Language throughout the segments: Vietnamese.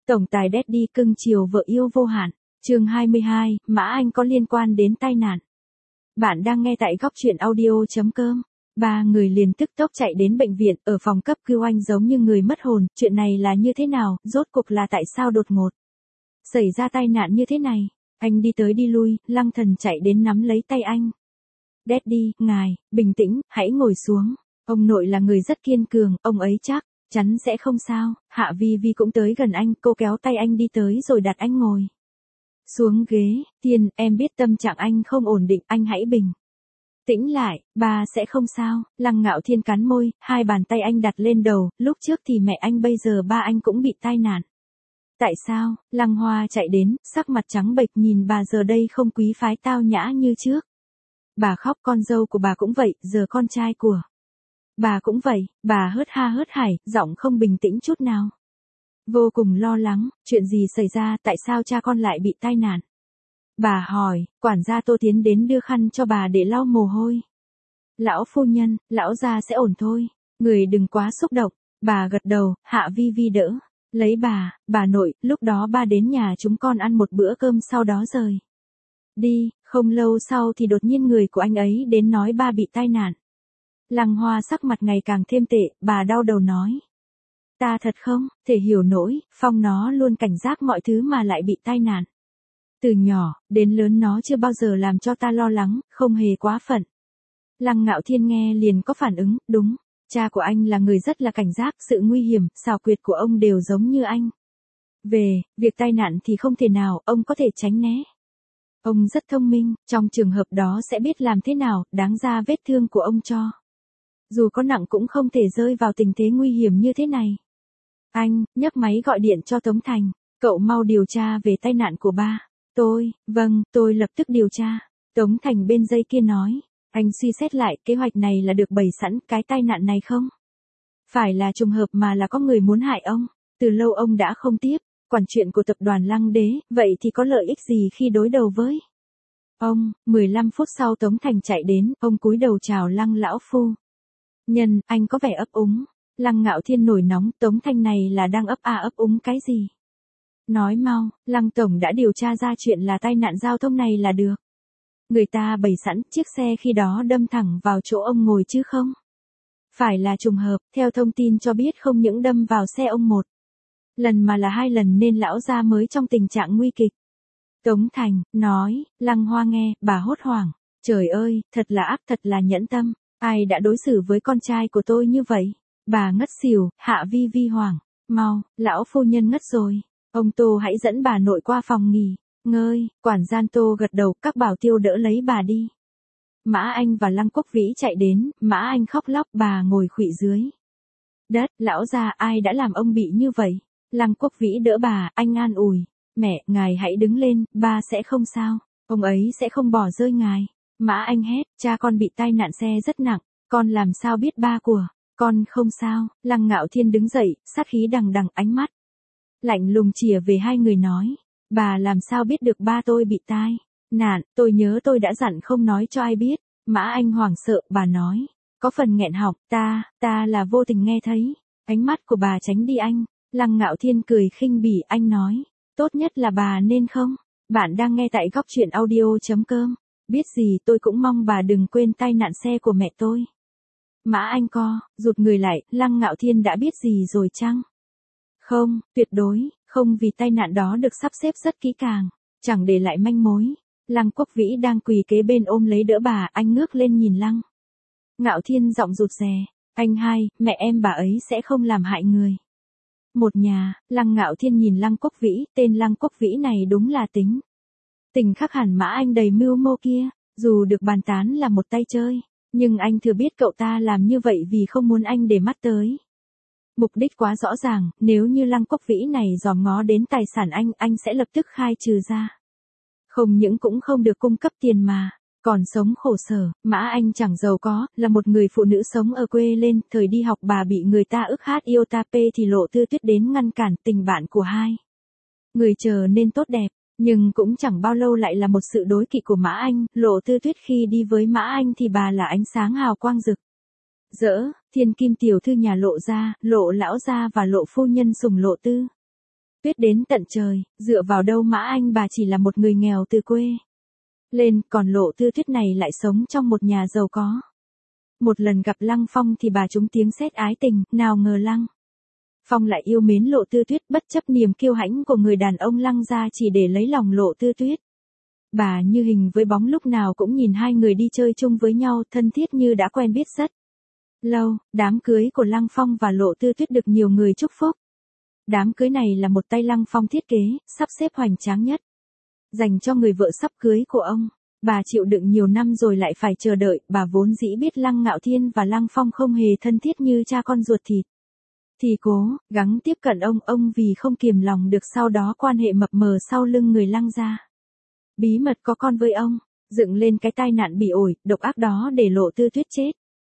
Tổng tài Daddy cưng chiều vợ yêu vô hạn. Chương 22, Mã Anh có liên quan đến tai nạn. Bạn đang nghe tại góc truyện audio.com. Ba người liền tức tốc chạy đến bệnh viện, ở phòng cấp cứu anh giống như người mất hồn, chuyện này là như thế nào, rốt cuộc là tại sao đột ngột xảy ra tai nạn như thế này. Anh đi tới đi lui, Lăng Thần chạy đến nắm lấy tay anh. Daddy, ngài, bình tĩnh, hãy ngồi xuống. Ông nội là người rất kiên cường, ông ấy chắc chắn sẽ không sao. Hạ Vi Vi cũng tới gần anh, cô kéo tay anh đi tới rồi đặt anh ngồi xuống ghế. Tiên, em biết tâm trạng anh không ổn định, anh hãy bình tĩnh lại, ba sẽ không sao. Lăng Ngạo Thiên cắn môi, hai bàn tay anh đặt lên đầu, lúc trước thì mẹ anh, bây giờ ba anh cũng bị tai nạn. Tại sao? Lăng Hoa chạy đến, sắc mặt trắng bệch nhìn bà giờ đây không quý phái tao nhã như trước. Bà khóc, con dâu của bà cũng vậy, giờ con trai của bà cũng vậy. Bà hớt ha hớt hải, giọng không bình tĩnh chút nào. Vô cùng lo lắng, chuyện gì xảy ra, tại sao cha con lại bị tai nạn? Bà hỏi, quản gia Tô tiến đến đưa khăn cho bà để lau mồ hôi. Lão phu nhân, lão gia sẽ ổn thôi, người đừng quá xúc động. Bà gật đầu, Hạ Vi Vi đỡ lấy bà nội, lúc đó ba đến nhà chúng con ăn một bữa cơm sau đó rời đi, không lâu sau thì đột nhiên người của anh ấy đến nói ba bị tai nạn. Lăng Hoa sắc mặt ngày càng thêm tệ, bà đau đầu nói. Ta thật không thể hiểu nổi, Phong nó luôn cảnh giác mọi thứ mà lại bị tai nạn. Từ nhỏ đến lớn nó chưa bao giờ làm cho ta lo lắng, không hề quá phận. Lăng Ngạo Thiên nghe liền có phản ứng, đúng, cha của anh là người rất là cảnh giác, sự nguy hiểm, xảo quyệt của ông đều giống như anh. Về việc tai nạn thì không thể nào, ông có thể tránh né. Ông rất thông minh, trong trường hợp đó sẽ biết làm thế nào, đáng ra vết thương của ông cho dù có nặng cũng không thể rơi vào tình thế nguy hiểm như thế này. Anh nhấc máy gọi điện cho Tống Thành, cậu mau điều tra về tai nạn của ba. Vâng, tôi lập tức điều tra. Tống Thành bên dây kia nói. Anh suy xét lại, kế hoạch này là được bày sẵn, cái tai nạn này không phải là trùng hợp mà là có người muốn hại ông. Từ lâu ông đã không tiếp quản chuyện của tập đoàn Lăng Đế, vậy thì có lợi ích gì khi đối đầu với ông? 15 phút sau Tống Thành chạy đến, ông cúi đầu chào Lăng lão phu nhân, anh có vẻ ấp úng. Lăng Ngạo Thiên nổi nóng, Tống Thanh này là đang ấp úng cái gì? Nói mau, Lăng tổng đã điều tra ra chuyện là tai nạn giao thông này là được. Người ta bày sẵn, chiếc xe khi đó đâm thẳng vào chỗ ông ngồi chứ không phải là trùng hợp, theo thông tin cho biết không những đâm vào xe ông một lần mà là 2 lần nên lão gia mới trong tình trạng nguy kịch. Tống Thành nói. Lăng Hoa nghe, bà hốt hoảng. Trời ơi, thật là ác, thật là nhẫn tâm. Ai đã đối xử với con trai của tôi như vậy? Bà ngất xỉu, Hạ Vi Vi hoảng. Mau, lão phu nhân ngất rồi. Ông Tô hãy dẫn bà nội qua phòng nghỉ ngơi. Quản gian Tô gật đầu, các bảo tiêu đỡ lấy bà đi. Mã Anh và Lăng Quốc Vĩ chạy đến, Mã Anh khóc lóc, bà ngồi khuỵu dưới đất. Lão gia, ai đã làm ông bị như vậy? Lăng Quốc Vĩ đỡ bà, anh an ủi. Mẹ, ngài hãy đứng lên, ba sẽ không sao. Ông ấy sẽ không bỏ rơi ngài. Mã Anh hét, cha con bị tai nạn xe rất nặng, con làm sao biết ba của con không sao? Lăng Ngạo Thiên đứng dậy, sát khí đằng đằng, ánh mắt lạnh lùng chìa về hai người nói. Bà làm sao biết được ba tôi bị tai nạn? Tôi nhớ tôi đã dặn không nói cho ai biết. Mã Anh hoảng sợ, bà nói, có phần nghẹn họng, ta là vô tình nghe thấy. Ánh mắt của bà tránh đi anh. Lăng Ngạo Thiên cười khinh bỉ, anh nói, tốt nhất là bà nên không. Bạn đang nghe tại góc truyện audio.com. Biết gì, tôi cũng mong bà đừng quên tai nạn xe của mẹ tôi. Mã Anh rụt người lại, Lăng Ngạo Thiên đã biết gì rồi chăng? Không, tuyệt đối, không, vì tai nạn đó được sắp xếp rất kỹ càng, chẳng để lại manh mối. Lăng Quốc Vĩ đang quỳ kế bên ôm lấy đỡ bà, anh ngước lên nhìn Lăng Ngạo Thiên giọng rụt rè. Anh hai, mẹ em bà ấy sẽ không làm hại người một nhà. Lăng Ngạo Thiên nhìn Lăng Quốc Vĩ, tên Lăng Quốc Vĩ này đúng là tình khác hẳn Mã Anh đầy mưu mô kia. Dù được bàn tán là một tay chơi, nhưng anh thừa biết cậu ta làm như vậy vì không muốn anh để mắt tới. Mục đích quá rõ ràng, nếu như Lăng Quốc Vĩ này dòm ngó đến tài sản anh sẽ lập tức khai trừ ra. Không những cũng không được cung cấp tiền mà còn sống khổ sở. Mã Anh chẳng giàu có, là một người phụ nữ sống ở quê lên, thời đi học bà bị người ta ức hát yêu tape thì Lộ Tư Tuyết đến ngăn cản, tình bạn của hai người trở nên tốt đẹp, nhưng cũng chẳng bao lâu lại là một sự đối kỵ của Mã Anh. Lộ Tư Tuyết khi đi với Mã Anh thì bà là ánh sáng hào quang rực rỡ, thiên kim tiểu thư nhà Lộ gia, Lộ lão gia và Lộ phu nhân sủng Lộ Tư Tuyết đến tận trời, dựa vào đâu Mã Anh bà chỉ là một người nghèo từ quê lên, còn Lộ Tư Tuyết này lại sống trong một nhà giàu có. Một lần gặp Lăng Phong thì bà trúng tiếng sét ái tình, nào ngờ Lăng Phong lại yêu mến Lộ Tư Tuyết, bất chấp niềm kiêu hãnh của người đàn ông Lăng gia chỉ để lấy lòng Lộ Tư Tuyết. Bà như hình với bóng, lúc nào cũng nhìn hai người đi chơi chung với nhau, thân thiết như đã quen biết rất lâu. Đám cưới của Lăng Phong và Lộ Tư Tuyết được nhiều người chúc phúc. Đám cưới này là một tay Lăng Phong thiết kế, sắp xếp hoành tráng nhất, dành cho người vợ sắp cưới của ông. Bà chịu đựng nhiều năm rồi lại phải chờ đợi, bà vốn dĩ biết Lăng Ngạo Thiên và Lăng Phong không hề thân thiết như cha con ruột thịt, thì cố gắng tiếp cận ông vì không kiềm lòng được sau đó quan hệ mập mờ sau lưng người Lăng gia. Bí mật có con với ông, dựng lên cái tai nạn bỉ ổi, độc ác đó để Lộ Tư Tuyết chết.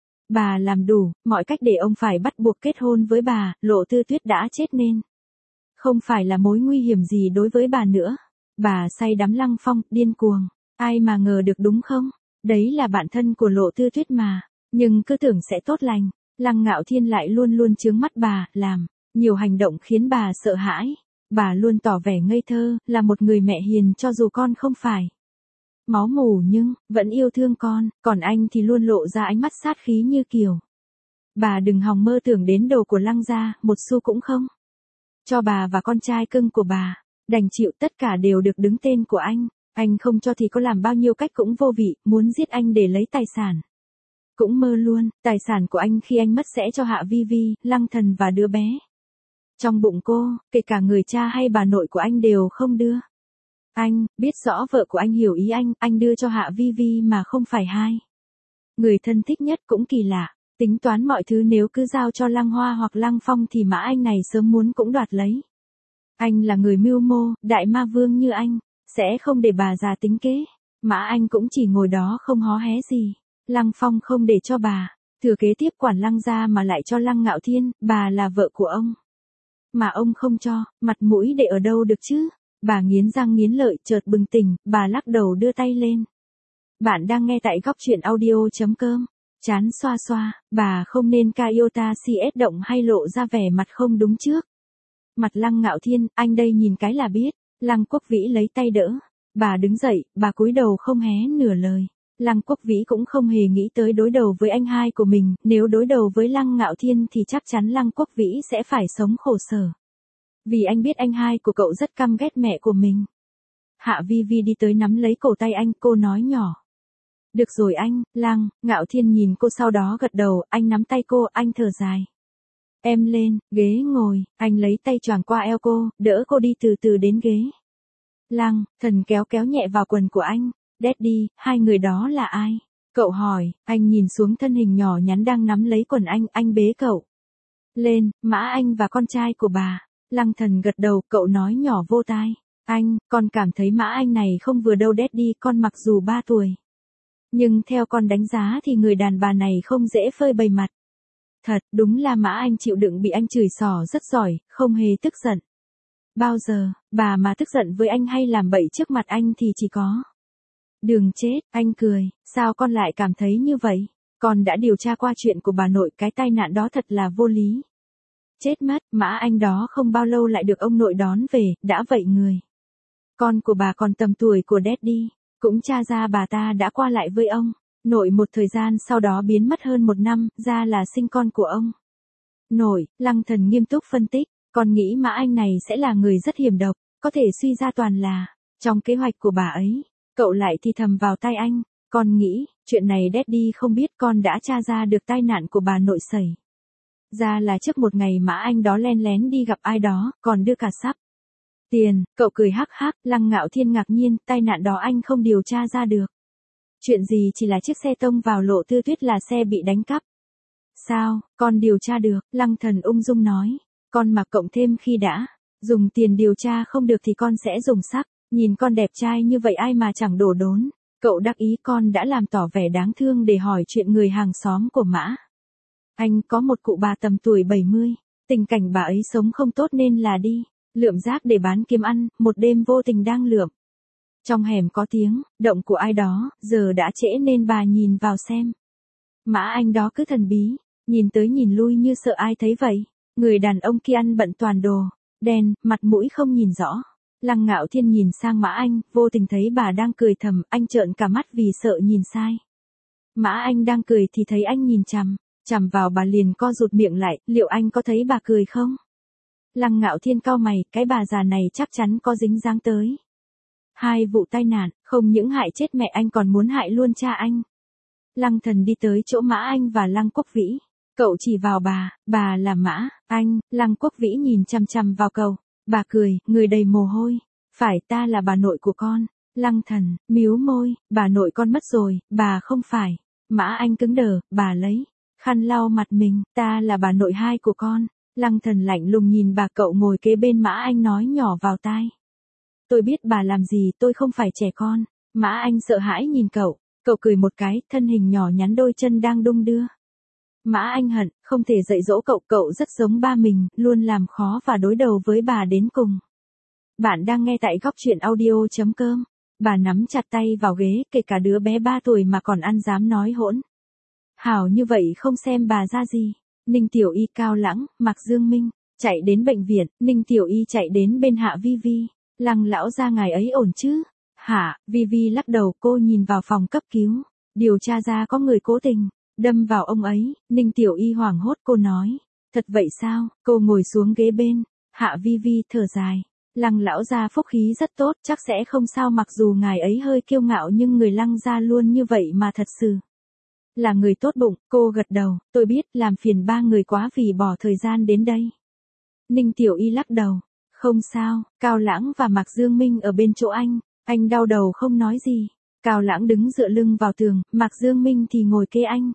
Bà làm đủ mọi cách để ông phải bắt buộc kết hôn với bà, Lộ Tư Tuyết đã chết nên không phải là mối nguy hiểm gì đối với bà nữa. Bà say đắm Lăng Phong, điên cuồng. Ai mà ngờ được đúng không? Đấy là bạn thân của Lộ Tư Tuyết mà. Nhưng cứ tưởng sẽ tốt lành. Lăng Ngạo Thiên lại luôn luôn chướng mắt bà, làm nhiều hành động khiến bà sợ hãi. Bà luôn tỏ vẻ ngây thơ, là một người mẹ hiền cho dù con không phải máu mủ nhưng vẫn yêu thương con, còn anh thì luôn lộ ra ánh mắt sát khí như kiểu bà đừng hòng mơ tưởng đến đồ của Lăng gia, một xu cũng không cho bà và con trai cưng của bà. Đành chịu, tất cả đều được đứng tên của anh không cho thì có làm bao nhiêu cách cũng vô vị, muốn giết anh để lấy tài sản cũng mơ luôn. Tài sản của anh khi anh mất sẽ cho Hạ Vi Vi, Lăng Thần và đứa bé trong bụng cô, kể cả người cha hay bà nội của anh đều không đưa. Anh biết rõ vợ của anh hiểu ý anh đưa cho Hạ Vi Vi mà không phải hai người thân thích nhất. Cũng kỳ lạ, tính toán mọi thứ nếu cứ giao cho Lăng Hoa hoặc Lăng Phong thì Mã Anh này sớm muốn cũng đoạt lấy. Anh là người mưu mô, đại ma vương như anh, sẽ không để bà già tính kế. Mã Anh cũng chỉ ngồi đó không hó hé gì. Lăng Phong không để cho bà thừa kế tiếp quản Lăng gia mà lại cho Lăng Ngạo Thiên, bà là vợ của ông mà ông không cho, mặt mũi để ở đâu được chứ? Bà nghiến răng nghiến lợi, chợt bừng tỉnh, bà lắc đầu đưa tay lên. Bạn đang nghe tại góc truyện audio.com. Chán xoa xoa, bà không nên ca iota CS động hay lộ ra vẻ mặt không đúng trước mặt Lăng Ngạo Thiên, anh đây nhìn cái là biết. Lăng Quốc Vĩ lấy tay đỡ. Bà đứng dậy, bà cúi đầu không hé nửa lời. Lăng Quốc Vĩ cũng không hề nghĩ tới đối đầu với anh hai của mình, nếu đối đầu với Lăng Ngạo Thiên thì chắc chắn Lăng Quốc Vĩ sẽ phải sống khổ sở. Vì anh biết anh hai của cậu rất căm ghét mẹ của mình. Hạ Vi Vi đi tới nắm lấy cổ tay anh, cô nói nhỏ. Được rồi anh, Lăng Ngạo Thiên nhìn cô sau đó gật đầu, anh nắm tay cô, anh thở dài. Em lên, ghế ngồi, anh lấy tay choàng qua eo cô, đỡ cô đi từ từ đến ghế. Lăng Thần kéo kéo nhẹ vào quần của anh. Daddy, hai người đó là ai? Cậu hỏi, anh nhìn xuống thân hình nhỏ nhắn đang nắm lấy quần anh bế cậu lên, Mã Anh và con trai của bà. Lăng Thần gật đầu, cậu nói nhỏ vô tai. Con cảm thấy Mã Anh này không vừa đâu Daddy, con mặc dù 3 tuổi. Nhưng theo con đánh giá thì người đàn bà này không dễ phơi bày mặt. Thật, đúng là Mã Anh chịu đựng bị anh chửi xỏ rất giỏi, không hề tức giận. Bao giờ, bà mà tức giận với anh hay làm bậy trước mặt anh thì chỉ có đường chết. Anh cười, sao con lại cảm thấy như vậy? Con đã điều tra qua chuyện của bà nội, cái tai nạn đó thật là vô lý. Chết mất, Mã Anh đó không bao lâu lại được ông nội đón về, đã vậy người con của bà còn tầm tuổi của Daddy, cũng tra ra bà ta đã qua lại với ông nội một thời gian sau đó biến mất hơn 1 năm, ra là sinh con của ông nội. Lăng Thần nghiêm túc phân tích, con nghĩ Mã Anh này sẽ là người rất hiểm độc, có thể suy ra toàn là trong kế hoạch của bà ấy. Cậu lại thì thầm vào tai anh, con nghĩ, chuyện này Daddy không biết, con đã tra ra được tai nạn của bà nội xảy ra là trước một ngày Mã Anh đó len lén đi gặp ai đó, còn đưa cả sắp tiền. Cậu cười hắc hắc. Lăng Ngạo Thiên ngạc nhiên, tai nạn đó anh không điều tra ra được. Chuyện gì, chỉ là chiếc xe tông vào Lộ Tư Tuyết là xe bị đánh cắp. Sao, con điều tra được? Lăng Thần ung dung nói. Con mà cộng thêm khi đã dùng tiền điều tra không được thì con sẽ dùng sắc. Nhìn con đẹp trai như vậy ai mà chẳng đổ đốn. Cậu đắc ý. Con đã làm tỏ vẻ đáng thương để hỏi chuyện người hàng xóm của Mã Anh có một cụ bà tầm tuổi 70. Tình cảnh bà ấy sống không tốt nên là đi lượm rác để bán kiếm ăn. Một đêm vô tình đang lượm trong hẻm có tiếng động của ai đó, giờ đã trễ nên bà nhìn vào xem. Mã Anh đó cứ thần bí, nhìn tới nhìn lui như sợ ai thấy vậy. Người đàn ông kia ăn bận toàn đồ đen, mặt mũi không nhìn rõ. Lăng Ngạo Thiên nhìn sang Mã Anh, vô tình thấy bà đang cười thầm, anh trợn cả mắt vì sợ nhìn sai. Mã Anh đang cười thì thấy anh nhìn chằm vào bà liền co rụt miệng lại, liệu anh có thấy bà cười không? Lăng Ngạo Thiên cau mày, cái bà già này chắc chắn có dính dáng tới 2 vụ tai nạn, không những hại chết mẹ anh còn muốn hại luôn cha anh. Lăng Thần đi tới chỗ Mã Anh và Lăng Quốc Vĩ. Cậu chỉ vào bà là Mã Anh. Lăng Quốc Vĩ nhìn chằm vào cậu. Bà cười, người đầy mồ hôi. Phải, ta là bà nội của con. Lăng Thần míu môi, bà nội con mất rồi, bà không phải. Mã Anh cứng đờ, bà lấy khăn lau mặt mình, ta là bà nội 2 của con. Lăng Thần lạnh lùng nhìn bà, cậu ngồi kế bên Mã Anh nói nhỏ vào tai. Tôi biết bà làm gì, tôi không phải trẻ con. Mã Anh sợ hãi nhìn cậu cười một cái, thân hình nhỏ nhắn đôi chân đang đung đưa. Mã Anh hận, không thể dạy dỗ cậu rất giống ba mình, luôn làm khó và đối đầu với bà đến cùng. Bạn đang nghe tại góc truyện audio.com. Bà nắm chặt tay vào ghế, kể cả đứa bé 3 tuổi mà còn ăn dám nói hỗn. Hảo như vậy không xem bà ra gì. Ninh Tiểu Y, Cao Lãng, Mạc Dương Minh chạy đến bệnh viện. Ninh Tiểu Y chạy đến bên Hạ Vi Vi. Lăng lão gia ngài ấy ổn chứ? Hả? Vi Vi lắc đầu, cô nhìn vào phòng cấp cứu. Điều tra ra có người cố tình đâm vào ông ấy. Ninh Tiểu Y hoảng hốt, cô nói. Thật vậy sao? Cô ngồi xuống ghế bên. Hạ Vi Vi thở dài. Lăng lão gia phúc khí rất tốt, chắc sẽ không sao, mặc dù ngài ấy hơi kiêu ngạo nhưng người Lăng gia luôn như vậy mà, thật sự là người tốt bụng. Cô gật đầu, tôi biết, làm phiền 3 người quá vì bỏ thời gian đến đây. Ninh Tiểu Y lắc đầu. Không sao. Cao Lãng và Mạc Dương Minh ở bên chỗ anh đau đầu không nói gì. Cao Lãng đứng dựa lưng vào tường, Mạc Dương Minh thì ngồi kế anh.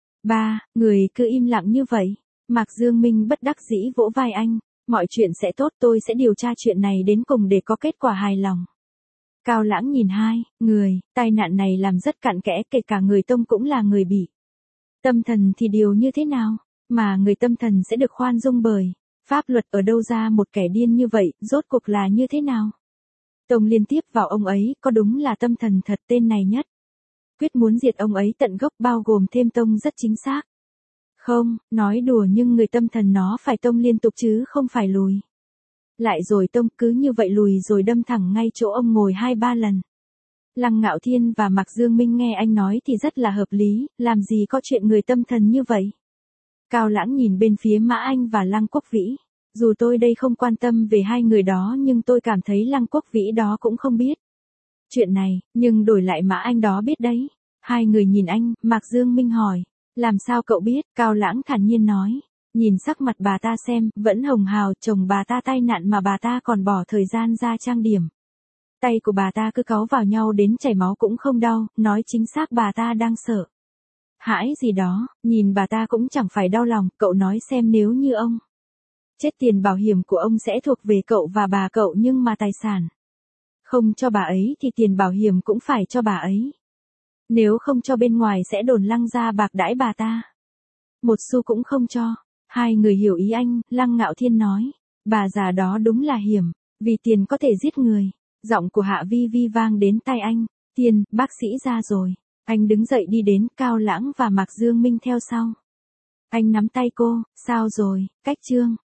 3 người cứ im lặng như vậy. Mạc Dương Minh bất đắc dĩ vỗ vai anh. Mọi chuyện sẽ tốt, tôi sẽ điều tra chuyện này đến cùng để có kết quả hài lòng. Cao Lãng nhìn 2 người, tai nạn này làm rất cặn kẽ, kể cả người Tông cũng là người bị tâm thần thì điều như thế nào? Mà người tâm thần sẽ được khoan dung bởi pháp luật, ở đâu ra một kẻ điên như vậy, rốt cuộc là như thế nào? Tông liên tiếp vào ông ấy, có đúng là tâm thần thật, tên này nhất quyết muốn diệt ông ấy tận gốc, bao gồm thêm Tông rất chính xác. Không, nói đùa nhưng người tâm thần nó phải tông liên tục chứ không phải lùi lại rồi tông, cứ như vậy lùi rồi đâm thẳng ngay chỗ ông ngồi 2-3 lần. Lăng Ngạo Thiên và Mạc Dương Minh nghe anh nói thì rất là hợp lý, làm gì có chuyện người tâm thần như vậy. Cao Lãng nhìn bên phía Mã Anh và Lăng Quốc Vĩ. Dù tôi đây không quan tâm về 2 người đó nhưng tôi cảm thấy Lăng Quốc Vĩ đó cũng không biết chuyện này, nhưng đổi lại Mã Anh đó biết đấy. 2 người nhìn anh, Mạc Dương Minh hỏi. Làm sao cậu biết? Cao Lãng thản nhiên nói. Nhìn sắc mặt bà ta xem, vẫn hồng hào, chồng bà ta tai nạn mà bà ta còn bỏ thời gian ra trang điểm. Tay của bà ta cứ cáu vào nhau đến chảy máu cũng không đau, nói chính xác bà ta đang sợ hãi gì đó, nhìn bà ta cũng chẳng phải đau lòng. Cậu nói xem, nếu như ông chết, tiền bảo hiểm của ông sẽ thuộc về cậu và bà cậu, nhưng mà tài sản không cho bà ấy thì tiền bảo hiểm cũng phải cho bà ấy. Nếu không cho bên ngoài sẽ đồn Lăng gia bạc đãi bà ta. Một xu cũng không cho. 2 người hiểu ý anh, Lăng Ngạo Thiên nói. Bà già đó đúng là hiểm, vì tiền có thể giết người. Giọng của Hạ Vi Vi vang đến tai anh. Tiên, bác sĩ ra rồi. Anh đứng dậy đi đến, Cao Lãng và Mạc Dương Minh theo sau. Anh nắm tay cô, sao rồi, cách chương.